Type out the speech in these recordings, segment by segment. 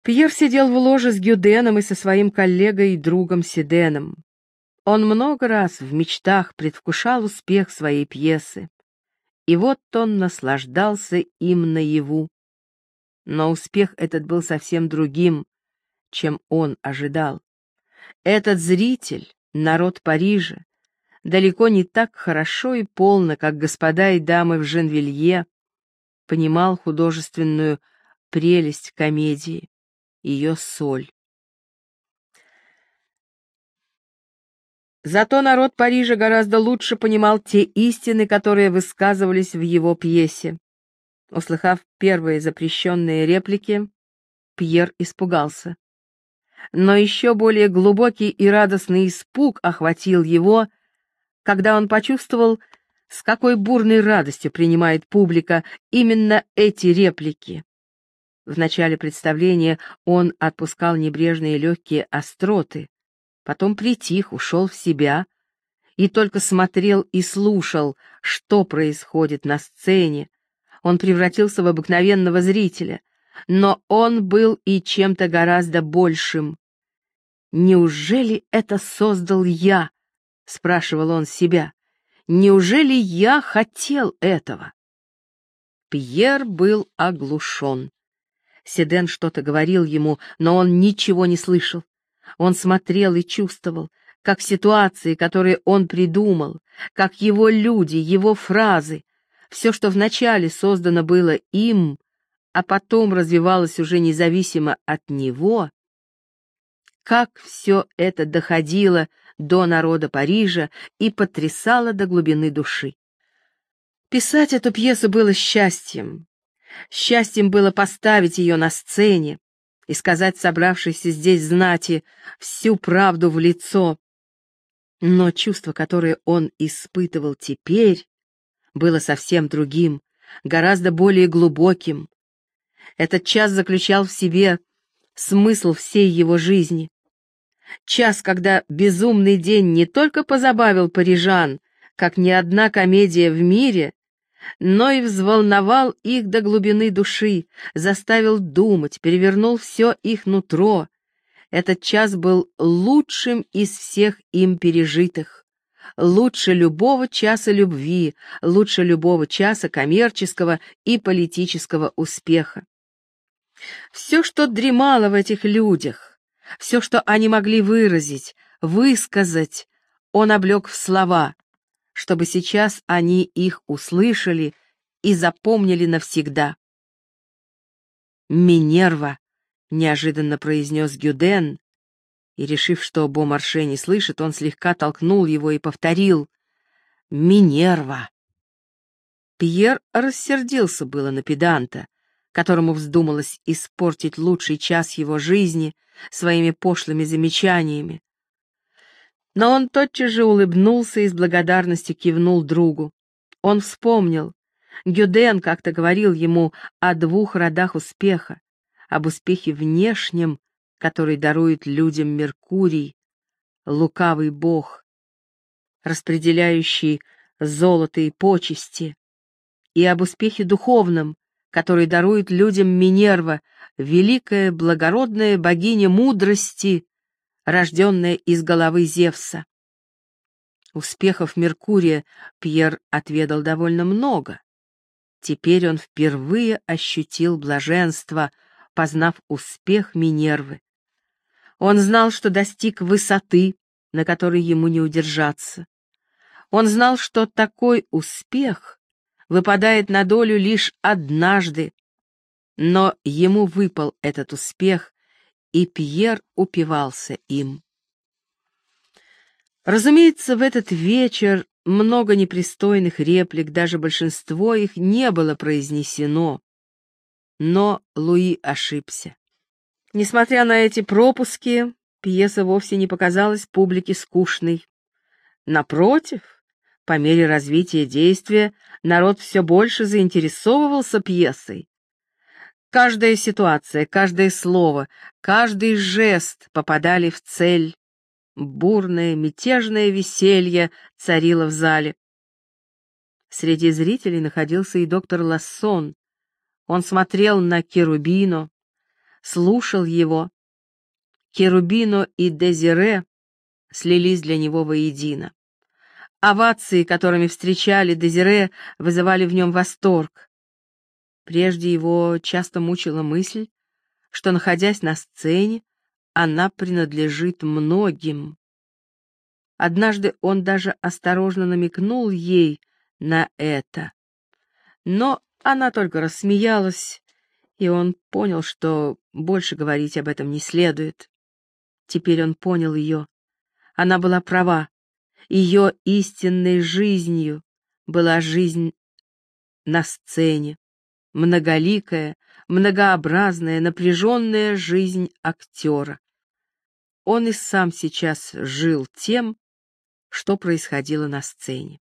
Пьер сидел в ложе с Гюденом и со своим коллегой и другом Сиденом. Он много раз в мечтах предвкушал успех своей пьесы, и вот он наслаждался им наяву. Но успех этот был совсем другим, чем он ожидал. Этот зритель, народ Парижа, далеко не так хорошо и полно, как господа и дамы в Женвилье, понимал художественную прелесть комедии, ее соль. Зато народ Парижа гораздо лучше понимал те истины, которые высказывались в его пьесе. Услыхав первые запрещенные реплики, Пьер испугался. Но еще более глубокий и радостный испуг охватил его, когда он почувствовал, с какой бурной радостью принимает публика именно эти реплики. В начале представления он отпускал небрежные легкие остроты, потом притих, ушел в себя и только смотрел и слушал, что происходит на сцене. Он превратился в обыкновенного зрителя, но он был и чем-то гораздо большим. «Неужели это создал я?» — спрашивал он себя. «Неужели я хотел этого?» Пьер был оглушен. Сиден что-то говорил ему, но он ничего не слышал. Он смотрел и чувствовал, как ситуации, которые он придумал, как его люди, его фразы, все, что вначале создано было им, а потом развивалось уже независимо от него, как все это доходило до народа Парижа и потрясало до глубины души. Писать эту пьесу было счастьем. Счастьем было поставить ее на сцене и сказать собравшейся здесь знати всю правду в лицо. Но чувство, которое он испытывал теперь, было совсем другим, гораздо более глубоким. Этот час заключал в себе смысл всей его жизни. Час, когда безумный день не только позабавил парижан, как ни одна комедия в мире, но и взволновал их до глубины души, заставил думать, перевернул все их нутро. Этот час был лучшим из всех им пережитых, лучше любого часа любви, лучше любого часа коммерческого и политического успеха. Все, что дремало в этих людях, все, что они могли выразить, высказать, он облег в слова, чтобы сейчас они их услышали и запомнили навсегда. «Минерва», — неожиданно произнес Гюден, и, решив, что Бомарше не слышит, он слегка толкнул его и повторил «Минерва». Пьер рассердился было на педанта, которому вздумалось испортить лучший час его жизни своими пошлыми замечаниями. Но он тотчас же улыбнулся и с благодарностью кивнул другу. Он вспомнил. Гюден как-то говорил ему о двух родах успеха, об успехе внешнем, который дарует людям Меркурий, лукавый бог, распределяющий золото и почести, и об успехе духовном, который дарует людям Минерва, великая благородная богиня мудрости, рожденная из головы Зевса. Успехов Меркурия Пьер отведал довольно много. Теперь он впервые ощутил блаженство, познав успех Минервы. Он знал, что достиг высоты, на которой ему не удержаться. Он знал, что такой успех выпадает на долю лишь однажды, но ему выпал этот успех, и Пьер упивался им. Разумеется, в этот вечер много непристойных реплик, даже большинство их не было произнесено, но Луи ошибся. Несмотря на эти пропуски, пьеса вовсе не показалась публике скучной. Напротив, по мере развития действия народ все больше заинтересовывался пьесой. Каждая ситуация, каждое слово, каждый жест попадали в цель. Бурное, мятежное веселье царило в зале. Среди зрителей находился и доктор Лассон. Он смотрел на Керубино, слушал его. Керубино и Дезире слились для него воедино. Овации, которыми встречали Дезире, вызывали в нем восторг. Прежде его часто мучила мысль, что, находясь на сцене, она принадлежит многим. Однажды он даже осторожно намекнул ей на это. Но она только рассмеялась, и он понял, что больше говорить об этом не следует. Теперь он понял ее. Она была права. Ее истинной жизнью была жизнь на сцене. Многоликая, многообразная, напряженная жизнь актера. Он и сам сейчас жил тем, что происходило на сцене.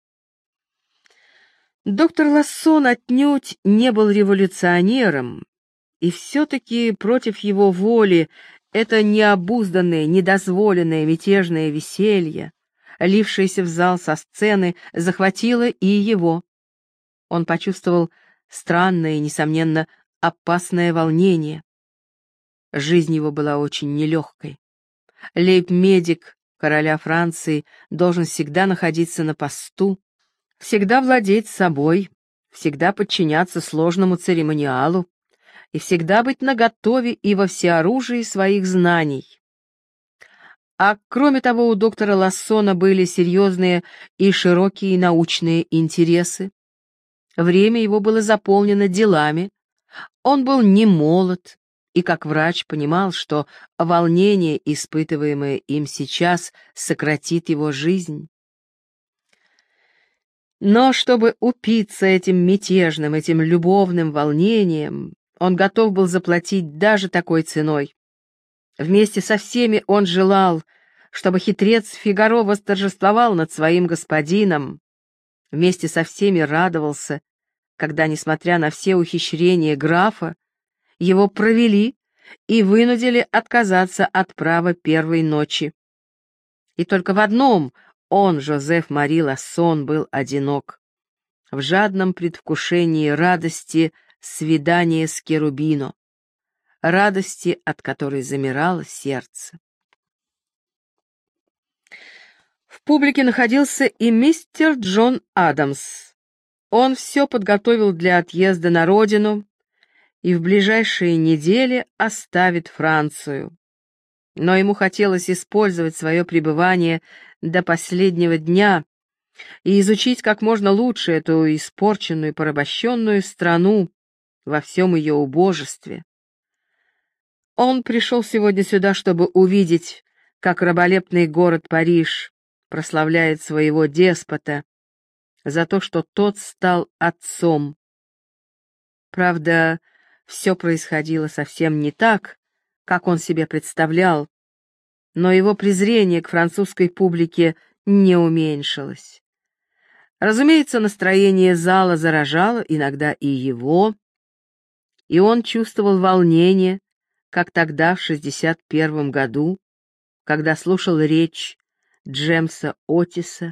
Доктор Лассон отнюдь не был революционером, и все-таки против его воли это необузданное, недозволенное мятежное веселье, лившееся в зал со сцены, захватило и его. Он почувствовал странное и, несомненно, опасное волнение. Жизнь его была очень нелегкой. Лейб-медик короля Франции должен всегда находиться на посту, всегда владеть собой, всегда подчиняться сложному церемониалу и всегда быть наготове и во всеоружии своих знаний. А кроме того, у доктора Лассона были серьезные и широкие научные интересы. Время его было заполнено делами, он был не молод, и как врач понимал, что волнение, испытываемое им сейчас, сократит его жизнь. Но чтобы упиться этим мятежным, этим любовным волнением, он готов был заплатить даже такой ценой. Вместе со всеми он желал, чтобы хитрец Фигаро восторжествовал над своим господином. Вместе со всеми радовался, когда, несмотря на все ухищрения графа, его провели и вынудили отказаться от права первой ночи. И только в одном он, Жозеф-Мари Лассон, был одинок. В жадном предвкушении радости свидания с Керубино, радости, от которой замирало сердце. В публике находился и мистер Джон Адамс. Он все подготовил для отъезда на родину и в ближайшие недели оставит Францию. Но ему хотелось использовать свое пребывание до последнего дня и изучить как можно лучше эту испорченную, порабощенную страну во всем ее убожестве. Он пришел сегодня сюда, чтобы увидеть, как раболепный город Париж прославляет своего деспота за то, что тот стал отцом. Правда, все происходило совсем не так, как он себе представлял, но его презрение к французской публике не уменьшилось. Разумеется, настроение зала заражало иногда и его, и он чувствовал волнение, как тогда, в 61 году, когда слушал речь Джемса Отиса.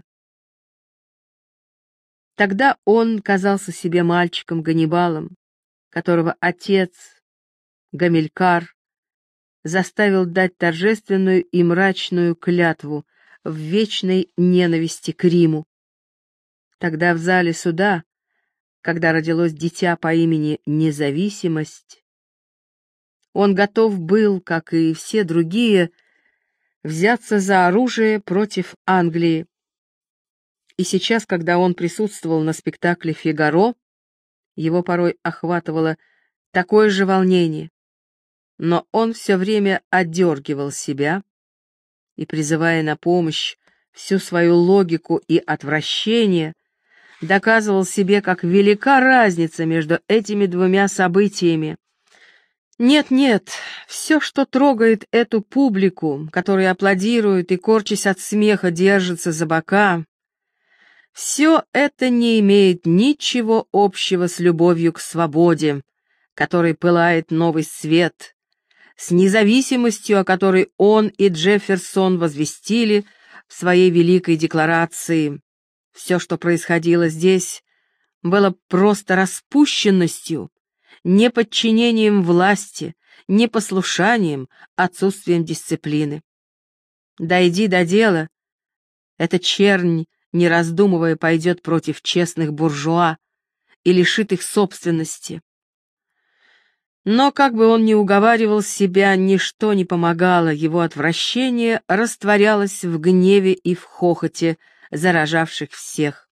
Тогда он казался себе мальчиком-ганнибалом, которого отец, Гамилькар, заставил дать торжественную и мрачную клятву в вечной ненависти к Риму. Тогда в зале суда, когда родилось дитя по имени Независимость, он готов был, как и все другие, взяться за оружие против Англии. И сейчас, когда он присутствовал на спектакле «Фигаро», его порой охватывало такое же волнение, но он все время одергивал себя и, призывая на помощь всю свою логику и отвращение, доказывал себе, как велика разница между этими двумя событиями. Нет, все, что трогает эту публику, которая аплодирует и, корчась от смеха, держится за бока, все это не имеет ничего общего с любовью к свободе, которой пылает новый свет, с независимостью, о которой он и Джефферсон возвестили в своей великой декларации. Все, что происходило здесь, было просто распущенностью, неподчинением власти, непослушанием, отсутствием дисциплины. Дойди до дела, эта чернь, не раздумывая, пойдет против честных буржуа и лишит их собственности. Но, как бы он ни уговаривал себя, ничто не помогало, его отвращение растворялось в гневе и в хохоте, заражавших всех.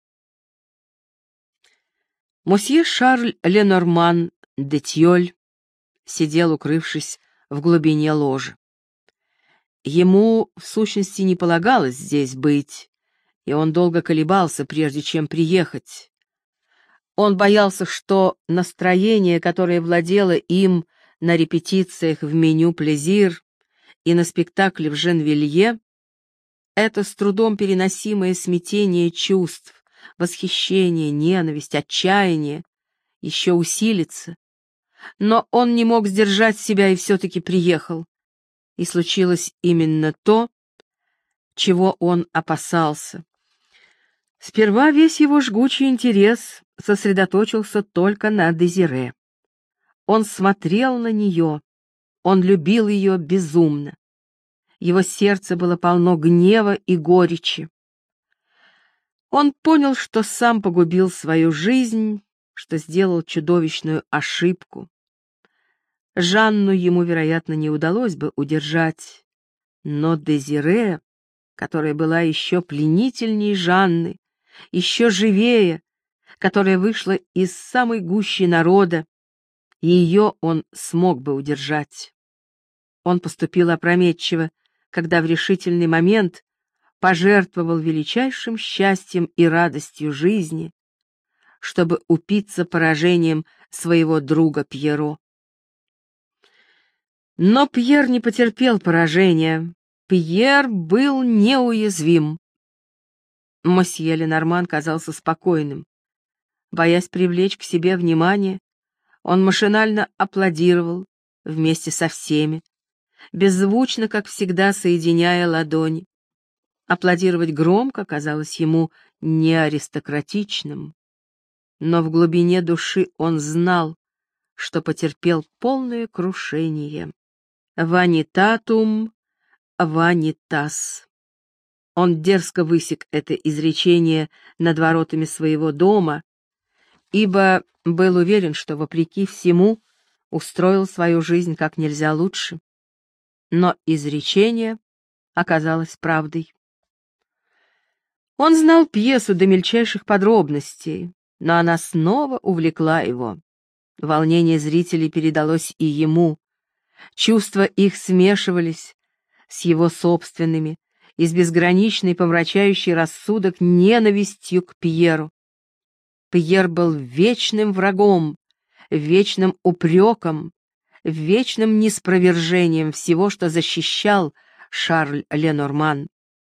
Мосье Шарль Ленорман де Тьоль сидел, укрывшись в глубине ложи. Ему, в сущности, не полагалось здесь быть, и он долго колебался, прежде чем приехать. Он боялся, что настроение, которое владело им на репетициях в меню «Плезир» и на спектакле в Женвилье, это с трудом переносимое смятение чувств, восхищение, ненависть, отчаяние, еще усилится. Но он не мог сдержать себя и все-таки приехал. И случилось именно то, чего он опасался. Сперва весь его жгучий интерес сосредоточился только на Дезире. Он смотрел на нее, он любил ее безумно. Его сердце было полно гнева и горечи. Он понял, что сам погубил свою жизнь, что сделал чудовищную ошибку. Жанну ему, вероятно, не удалось бы удержать, но Дезире, которая была еще пленительней Жанны, еще живее, которая вышла из самой гущи народа, ее он смог бы удержать. Он поступил опрометчиво, когда в решительный момент пожертвовал величайшим счастьем и радостью жизни, чтобы упиться поражением своего друга Пьеро. Но Пьер не потерпел поражения. Пьер был неуязвим. Мосье Ленорман казался спокойным. Боясь привлечь к себе внимание, он машинально аплодировал вместе со всеми, беззвучно, как всегда, соединяя ладони. Аплодировать громко казалось ему неаристократичным, но в глубине души он знал, что потерпел полное крушение. «Ванитатум ванитас». Он дерзко высек это изречение над воротами своего дома, ибо был уверен, что, вопреки всему, устроил свою жизнь как нельзя лучше. Но изречение оказалось правдой. Он знал пьесу до мельчайших подробностей, но она снова увлекла его. Волнение зрителей передалось и ему. Чувства их смешивались с его собственными и с безграничной, помрачающей рассудок ненавистью к Пьеру. Пьер был вечным врагом, вечным упреком, вечным ниспровержением всего, что защищал Шарль Ленорман.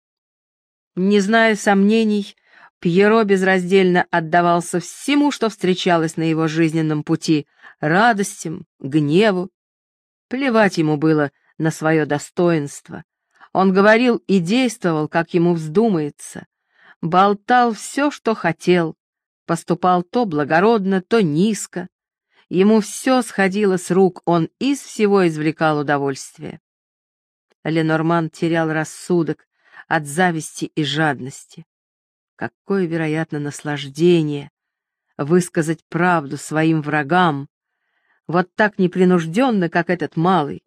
Не зная сомнений, Пьеро безраздельно отдавался всему, что встречалось на его жизненном пути, радостям, гневу. Плевать ему было на свое достоинство. Он говорил и действовал, как ему вздумается, болтал все, что хотел, поступал то благородно, то низко. Ему все сходило с рук, он из всего извлекал удовольствие. Ленорман терял рассудок от зависти и жадности. Какое, вероятно, наслаждение высказать правду своим врагам, вот так непринужденно, как этот малый.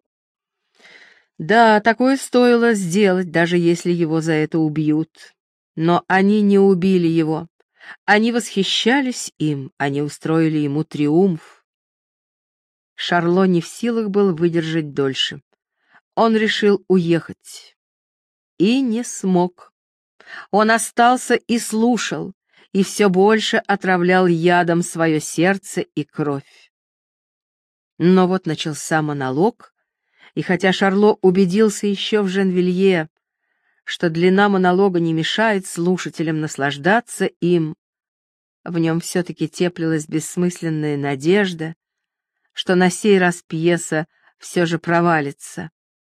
Да, такое стоило сделать, даже если его за это убьют. Но они не убили его. Они восхищались им, они устроили ему триумф. Шарло не в силах был выдержать дольше. Он решил уехать. И не смог. Он остался и слушал, и все больше отравлял ядом свое сердце и кровь. Но вот начался монолог, и хотя Шарло убедился еще в Женвилье, что длина монолога не мешает слушателям наслаждаться им, в нем все-таки теплилась бессмысленная надежда, что на сей раз пьеса все же провалится.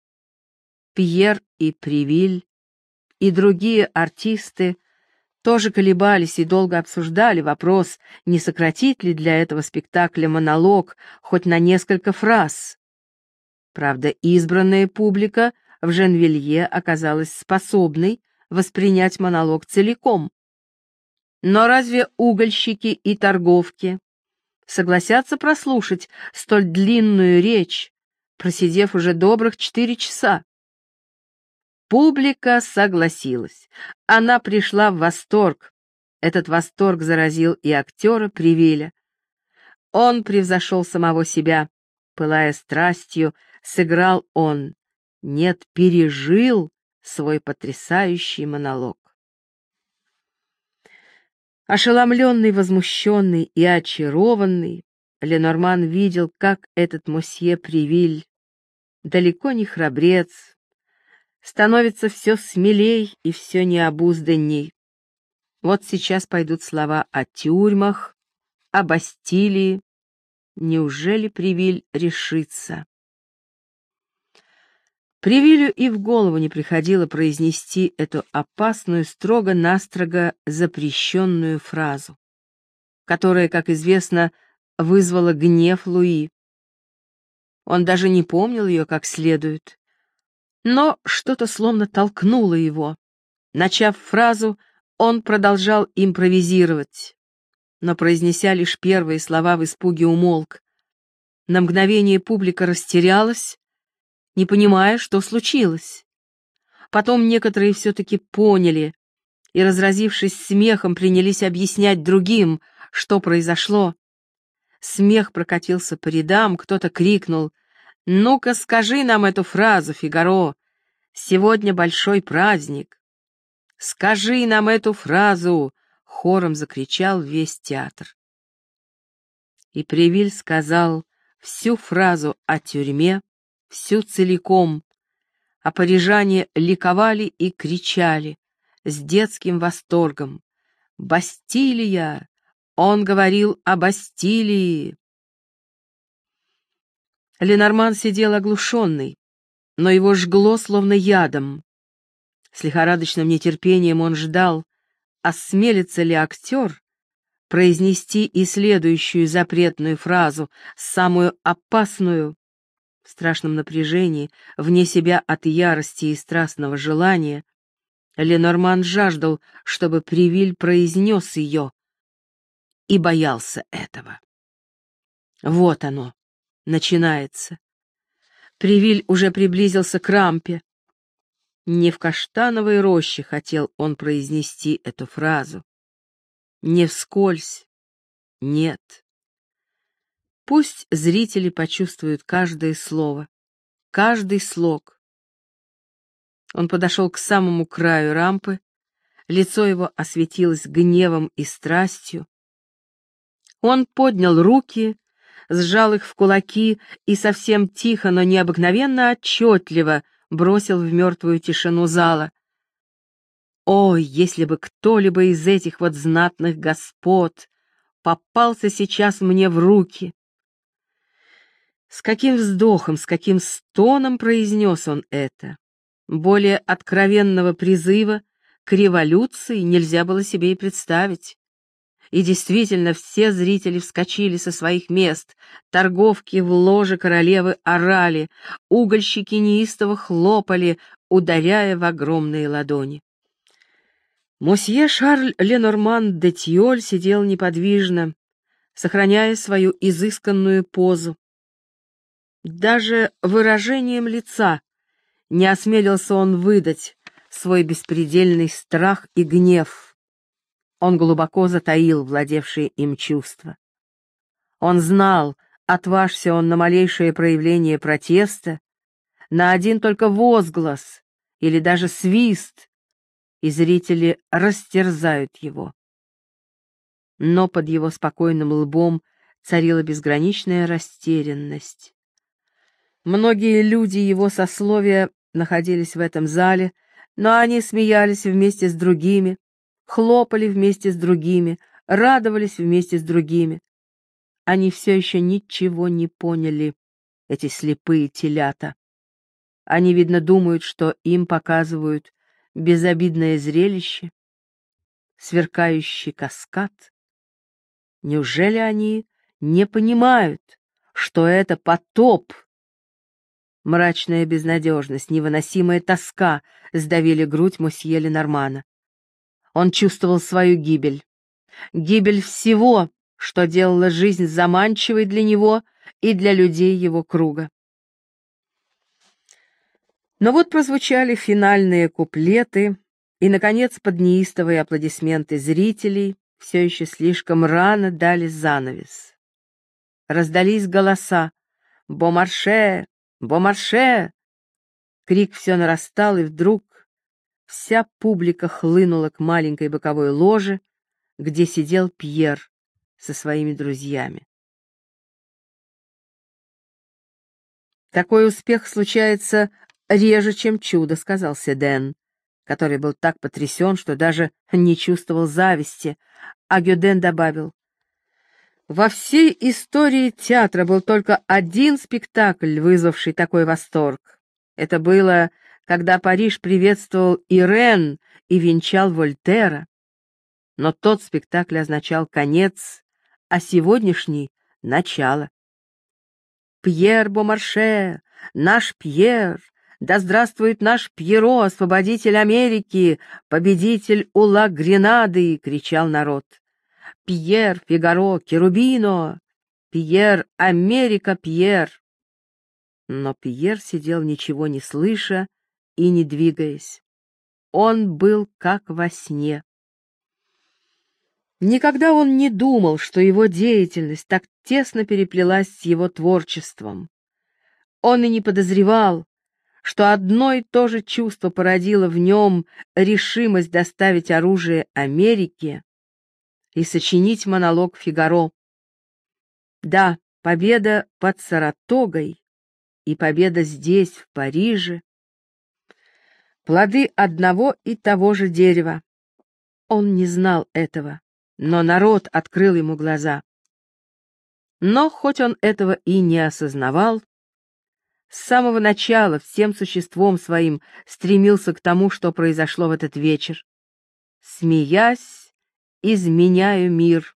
Пьер и Привиль, и другие артисты тоже колебались и долго обсуждали вопрос, не сократить ли для этого спектакля монолог хоть на несколько фраз. Правда, избранная публика в Женвилье оказалась способной воспринять монолог целиком. Но разве угольщики и торговки согласятся прослушать столь длинную речь, просидев уже добрых 4 часа? Публика согласилась. Она пришла в восторг. Этот восторг заразил и актера Привиля. Он превзошел самого себя. Пылая страстью, сыграл он, нет, пережил свой потрясающий монолог. Ошеломленный, возмущенный и очарованный, Ленорман видел, как этот мосье Привиль, далеко не храбрец, становится все смелей и все необузданней. Вот сейчас пойдут слова о тюрьмах, о Бастилии. Неужели Привиль решится? Привилю и в голову не приходило произнести эту опасную, строго-настрого запрещенную фразу, которая, как известно, вызвала гнев Луи. Он даже не помнил ее как следует. Но что-то словно толкнуло его. Начав фразу, он продолжал импровизировать, но, произнеся лишь первые слова, в испуге умолк. На мгновение публика растерялась, не понимая, что случилось. Потом некоторые все-таки поняли и, разразившись смехом, принялись объяснять другим, что произошло. Смех прокатился по рядам, кто-то крикнул: «Ну-ка, скажи нам эту фразу, Фигаро! Сегодня большой праздник!» «Скажи нам эту фразу!» — хором закричал весь театр. И Привиль сказал всю фразу о тюрьме, всю целиком, а парижане ликовали и кричали с детским восторгом: «Бастилия! Он говорил о Бастилии!» Ленорман сидел оглушенный, но его жгло словно ядом. С лихорадочным нетерпением он ждал, осмелится ли актер произнести и следующую запретную фразу, самую опасную. В страшном напряжении, вне себя от ярости и страстного желания, Ленорман жаждал, чтобы Привиль произнес ее, и боялся этого. Вот оно, начинается. Привиль уже приблизился к рампе. Не в каштановой роще хотел он произнести эту фразу. Не вскользь. Нет. Пусть зрители почувствуют каждое слово, каждый слог. Он подошел к самому краю рампы, лицо его осветилось гневом и страстью. Он поднял руки, сжал их в кулаки и совсем тихо, но необыкновенно отчетливо бросил в мертвую тишину зала: «Ой, если бы кто-либо из этих вот знатных господ попался сейчас мне в руки!» С каким вздохом, с каким стоном произнес он это! Более откровенного призыва к революции нельзя было себе и представить. И действительно, все зрители вскочили со своих мест, торговки в ложе королевы орали, угольщики неистово хлопали, ударяя в огромные ладони. Мосье Шарль Ленорман де Тиоль сидел неподвижно, сохраняя свою изысканную позу. Даже выражением лица не осмелился он выдать свой беспредельный страх и гнев. Он глубоко затаил владевшие им чувства. Он знал, отважься он на малейшее проявление протеста, на один только возглас или даже свист, и зрители растерзают его. Но под его спокойным лбом царила безграничная растерянность. Многие люди его сословия находились в этом зале, но они смеялись вместе с другими, хлопали вместе с другими, радовались вместе с другими. Они все еще ничего не поняли, эти слепые телята. Они, видно, думают, что им показывают безобидное зрелище, сверкающий каскад. Неужели они не понимают, что это потоп? Мрачная безнадежность, невыносимая тоска сдавили грудь мосье Ленормана. Он чувствовал свою гибель. Гибель всего, что делало жизнь заманчивой для него и для людей его круга. Но вот прозвучали финальные куплеты, и, наконец, под неистовые аплодисменты зрителей все еще слишком рано дали занавес. Раздались голоса «Бомарше! Бомарше!» Крик все нарастал, и вдруг вся публика хлынула к маленькой боковой ложе, где сидел Пьер со своими друзьями. «Такой успех случается реже, чем чудо», — сказал Седен, который был так потрясен, что даже не чувствовал зависти, а Гюден добавил: «Во всей истории театра был только один спектакль, вызвавший такой восторг. Это было, когда Париж приветствовал Ирен и венчал Вольтера. Но тот спектакль означал конец, а сегодняшний — начало. Пьер Бомарше, наш Пьер, да здравствует наш Пьеро, освободитель Америки, победитель у Ла Гренады!» — кричал народ. «Пьер, Фигаро, Керубино! Пьер, Америка, Пьер!» Но Пьер сидел, ничего не слыша и не двигаясь. Он был как во сне. Никогда он не думал, что его деятельность так тесно переплелась с его творчеством. Он и не подозревал, что одно и то же чувство породило в нем решимость доставить оружие Америке и сочинить монолог «Фигаро». Да, победа под Саратогой и победа здесь, в Париже, плоды одного и того же дерева. Он не знал этого, но народ открыл ему глаза. Но, хоть он этого и не осознавал, с самого начала всем существом своим стремился к тому, что произошло в этот вечер. «Смеясь, изменяю мир».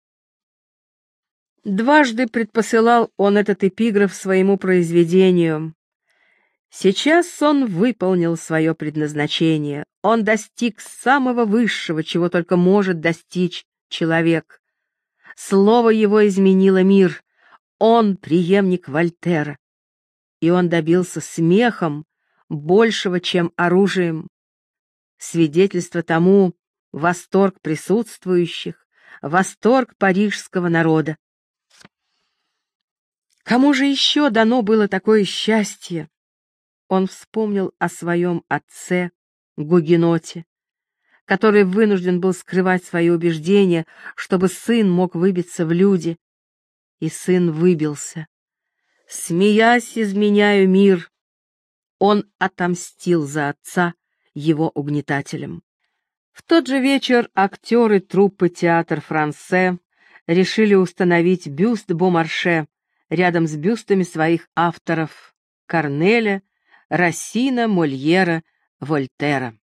Дважды предпосылал он этот эпиграф своему произведению. Сейчас он выполнил свое предназначение. Он достиг самого высшего, чего только может достичь человек. Слово его изменило мир. Он преемник Вольтера. И он добился смехом большего, чем оружием. Свидетельство тому — восторг присутствующих, восторг парижского народа. Кому же еще дано было такое счастье? Он вспомнил о своем отце, гугеноте, который вынужден был скрывать свои убеждения, чтобы сын мог выбиться в люди. И сын выбился. Смеясь, изменяю мир. Он отомстил за отца, его угнетателям. В тот же вечер актеры труппы «Театр Франсе» решили установить бюст Бомарше рядом с бюстами своих авторов Корнеля, Рассина, Мольера, Вольтера.